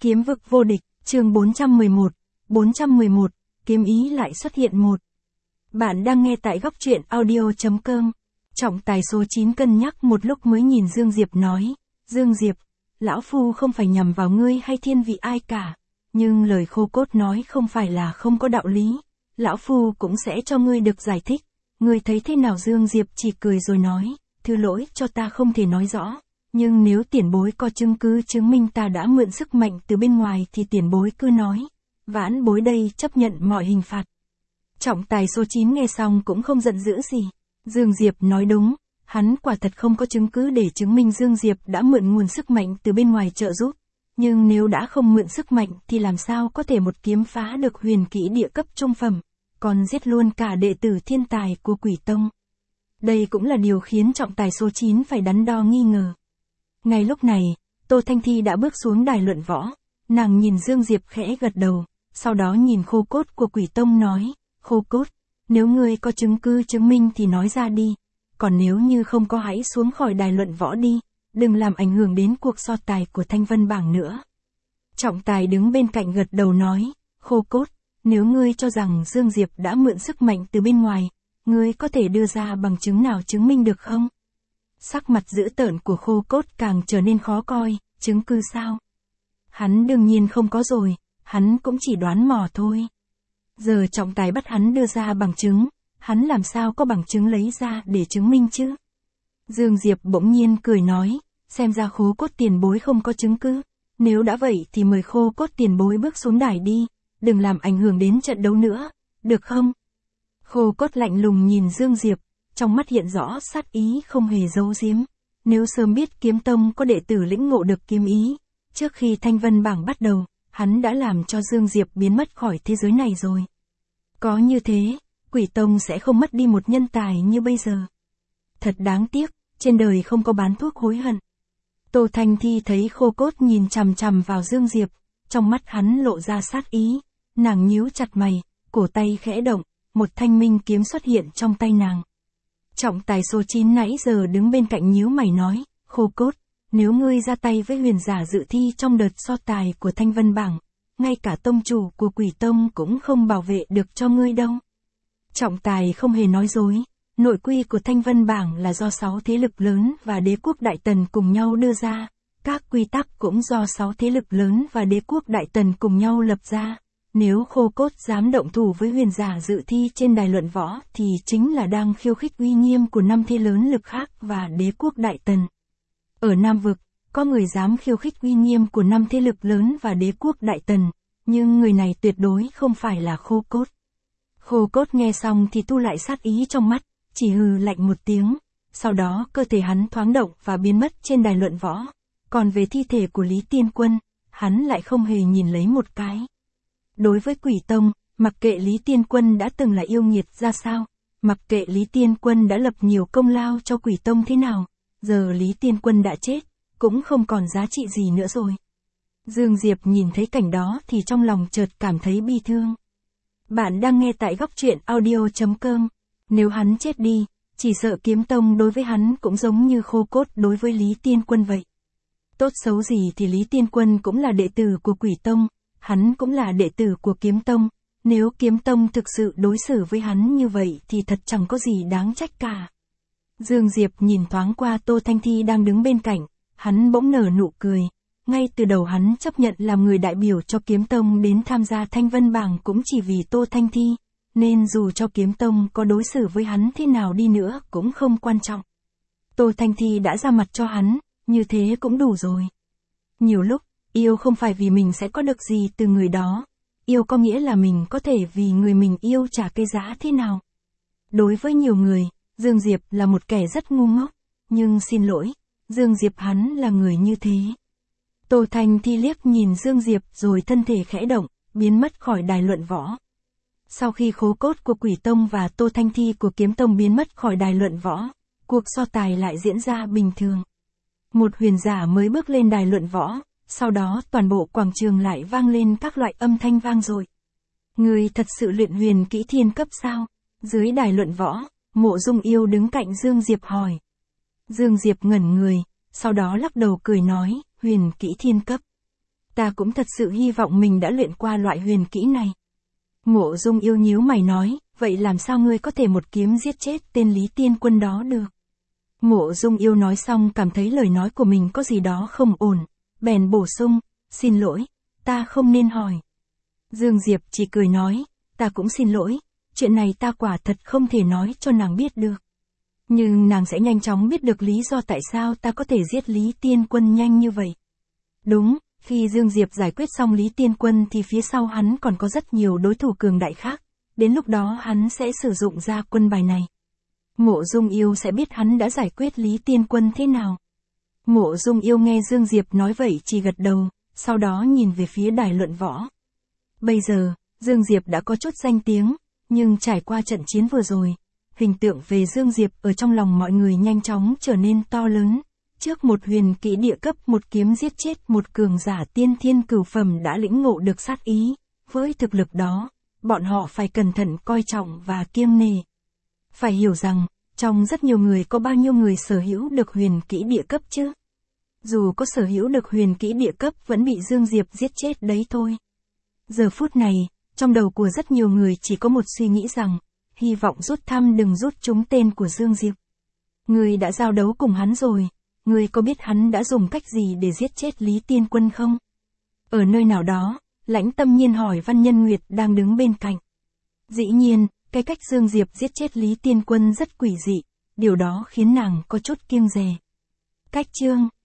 Kiếm vực vô địch, chương 411, kiếm ý lại xuất hiện một. Bạn đang nghe tại góc truyện audio.com. Trọng tài số 9 cân nhắc một lúc mới nhìn Dương Diệp nói, Dương Diệp, lão phu không phải nhằm vào ngươi hay thiên vị ai cả, nhưng lời khô cốt nói không phải là không có đạo lý, lão phu cũng sẽ cho ngươi được giải thích, ngươi thấy thế nào? Dương Diệp chỉ cười rồi nói, thứ lỗi cho ta không thể nói rõ. Nhưng nếu tiền bối có chứng cứ chứng minh ta đã mượn sức mạnh từ bên ngoài thì tiền bối cứ nói. Vãn bối đây chấp nhận mọi hình phạt. Trọng tài số 9 nghe xong cũng không giận dữ gì. Dương Diệp nói đúng, hắn quả thật không có chứng cứ để chứng minh Dương Diệp đã mượn nguồn sức mạnh từ bên ngoài trợ giúp. Nhưng nếu đã không mượn sức mạnh thì làm sao có thể một kiếm phá được huyền kỹ địa cấp trung phẩm, còn giết luôn cả đệ tử thiên tài của Quỷ Tông. Đây cũng là điều khiến trọng tài số 9 phải đắn đo nghi ngờ. Ngay lúc này, Tô Thanh Thi đã bước xuống đài luận võ, nàng nhìn Dương Diệp khẽ gật đầu, sau đó nhìn khô cốt của Quỷ Tông nói, khô cốt, nếu ngươi có chứng cứ chứng minh thì nói ra đi, còn nếu như không có hãy xuống khỏi đài luận võ đi, đừng làm ảnh hưởng đến cuộc so tài của Thanh Vân Bảng nữa. Trọng tài đứng bên cạnh gật đầu nói, khô cốt, nếu ngươi cho rằng Dương Diệp đã mượn sức mạnh từ bên ngoài, ngươi có thể đưa ra bằng chứng nào chứng minh được không? Sắc mặt dữ tợn của khô cốt càng trở nên khó coi, chứng cứ sao? Hắn đương nhiên không có rồi, hắn cũng chỉ đoán mò thôi. Giờ trọng tài bắt hắn đưa ra bằng chứng, hắn làm sao có bằng chứng lấy ra để chứng minh chứ? Dương Diệp bỗng nhiên cười nói, xem ra khô cốt tiền bối không có chứng cứ, nếu đã vậy thì mời khô cốt tiền bối bước xuống đài đi, đừng làm ảnh hưởng đến trận đấu nữa, được không? Khô cốt lạnh lùng nhìn Dương Diệp, trong mắt hiện rõ sát ý không hề giấu giếm. Nếu sớm biết Kiếm Tông có đệ tử lĩnh ngộ được kiếm ý, trước khi Thanh Vân Bảng bắt đầu, hắn đã làm cho Dương Diệp biến mất khỏi thế giới này rồi. Có như thế, Quỷ Tông sẽ không mất đi một nhân tài như bây giờ. Thật đáng tiếc, trên đời không có bán thuốc hối hận. Tô Thanh Thi thấy khô cốt nhìn chằm chằm vào Dương Diệp, trong mắt hắn lộ ra sát ý, nàng nhíu chặt mày, cổ tay khẽ động, một thanh minh kiếm xuất hiện trong tay nàng. Trọng tài số 9 nãy giờ đứng bên cạnh nhíu mày nói, khô cốt, nếu ngươi ra tay với huyền giả dự thi trong đợt so tài của Thanh Vân Bảng, ngay cả tông chủ của Quỷ Tông cũng không bảo vệ được cho ngươi đâu. Trọng tài không hề nói dối, nội quy của Thanh Vân Bảng là do 6 thế lực lớn và đế quốc Đại Tần cùng nhau đưa ra, các quy tắc cũng do 6 thế lực lớn và đế quốc Đại Tần cùng nhau lập ra. Nếu khô cốt dám động thủ với huyền giả dự thi trên đài luận võ thì chính là đang khiêu khích uy nghiêm của 5 thế lớn lực khác và đế quốc Đại Tần. Ở Nam Vực, có người dám khiêu khích uy nghiêm của 5 thế lực lớn và đế quốc Đại Tần, nhưng người này tuyệt đối không phải là khô cốt. Khô cốt nghe xong thì thu lại sát ý trong mắt, chỉ hừ lạnh một tiếng, sau đó cơ thể hắn thoáng động và biến mất trên đài luận võ. Còn về thi thể của Lý Tiên Quân, hắn lại không hề nhìn lấy một cái. Đối với Quỷ Tông, mặc kệ Lý Tiên Quân đã từng là yêu nghiệt ra sao, mặc kệ Lý Tiên Quân đã lập nhiều công lao cho Quỷ Tông thế nào, giờ Lý Tiên Quân đã chết, cũng không còn giá trị gì nữa rồi. Dương Diệp nhìn thấy cảnh đó thì trong lòng chợt cảm thấy bi thương. Bạn đang nghe tại góc truyện audio.com. Nếu hắn chết đi, chỉ sợ Kiếm Tông đối với hắn cũng giống như khô cốt đối với Lý Tiên Quân vậy. Tốt xấu gì thì Lý Tiên Quân cũng là đệ tử của Quỷ Tông, hắn cũng là đệ tử của Kiếm Tông, nếu Kiếm Tông thực sự đối xử với hắn như vậy thì thật chẳng có gì đáng trách cả. Dương Diệp nhìn thoáng qua Tô Thanh Thi đang đứng bên cạnh, hắn bỗng nở nụ cười, ngay từ đầu hắn chấp nhận làm người đại biểu cho Kiếm Tông đến tham gia Thanh Vân Bảng cũng chỉ vì Tô Thanh Thi, nên dù cho Kiếm Tông có đối xử với hắn thế nào đi nữa cũng không quan trọng. Tô Thanh Thi đã ra mặt cho hắn, như thế cũng đủ rồi. Nhiều lúc, yêu không phải vì mình sẽ có được gì từ người đó, yêu có nghĩa là mình có thể vì người mình yêu trả cái giá thế nào. Đối với nhiều người, Dương Diệp là một kẻ rất ngu ngốc, nhưng xin lỗi, Dương Diệp hắn là người như thế. Tô Thanh Thi liếc nhìn Dương Diệp rồi thân thể khẽ động, biến mất khỏi đài luận võ. Sau khi khô cốt của Quỷ Tông và Tô Thanh Thi của Kiếm Tông biến mất khỏi đài luận võ, cuộc so tài lại diễn ra bình thường. Một huyền giả mới bước lên đài luận võ, sau đó toàn bộ quảng trường lại vang lên các loại âm thanh vang dội. Người thật sự luyện huyền kỹ thiên cấp sao? Dưới đài luận võ, Mộ Dung Yêu đứng cạnh Dương Diệp hỏi. Dương Diệp ngẩn người, sau đó lắc đầu cười nói, huyền kỹ thiên cấp. Ta cũng thật sự hy vọng mình đã luyện qua loại huyền kỹ này. Mộ Dung Yêu nhíu mày nói, vậy làm sao ngươi có thể một kiếm giết chết tên Lý Tiên Quân đó được? Mộ Dung Yêu nói xong cảm thấy lời nói của mình có gì đó không ổn, bèn bổ sung, xin lỗi, ta không nên hỏi. Dương Diệp chỉ cười nói, ta cũng xin lỗi, chuyện này ta quả thật không thể nói cho nàng biết được. Nhưng nàng sẽ nhanh chóng biết được lý do tại sao ta có thể giết Lý Tiên Quân nhanh như vậy. Đúng, khi Dương Diệp giải quyết xong Lý Tiên Quân thì phía sau hắn còn có rất nhiều đối thủ cường đại khác, đến lúc đó hắn sẽ sử dụng ra quân bài này. Mộ Dung Yêu sẽ biết hắn đã giải quyết Lý Tiên Quân thế nào. Mộ Dung Yêu nghe Dương Diệp nói vậy chỉ gật đầu, sau đó nhìn về phía đài luận võ. Bây giờ, Dương Diệp đã có chút danh tiếng, nhưng trải qua trận chiến vừa rồi, hình tượng về Dương Diệp ở trong lòng mọi người nhanh chóng trở nên to lớn. Trước một huyền kỹ địa cấp một kiếm giết chết một cường giả tiên thiên cửu phẩm đã lĩnh ngộ được sát ý, với thực lực đó, bọn họ phải cẩn thận coi trọng và kiêng nể. Phải hiểu rằng, trong rất nhiều người có bao nhiêu người sở hữu được huyền kỹ địa cấp chứ? Dù có sở hữu được huyền kỹ địa cấp vẫn bị Dương Diệp giết chết đấy thôi. Giờ phút này, trong đầu của rất nhiều người chỉ có một suy nghĩ rằng, hy vọng rút thăm đừng rút trúng tên của Dương Diệp. Người đã giao đấu cùng hắn rồi, người có biết hắn đã dùng cách gì để giết chết Lý Tiên Quân không? Ở nơi nào đó, Lãnh Tâm Nhiên hỏi Văn Nhân Nguyệt đang đứng bên cạnh. Dĩ nhiên, cái cách Dương Diệp giết chết Lý Tiên Quân rất quỷ dị, điều đó khiến nàng có chút kiêng dè. Cách chương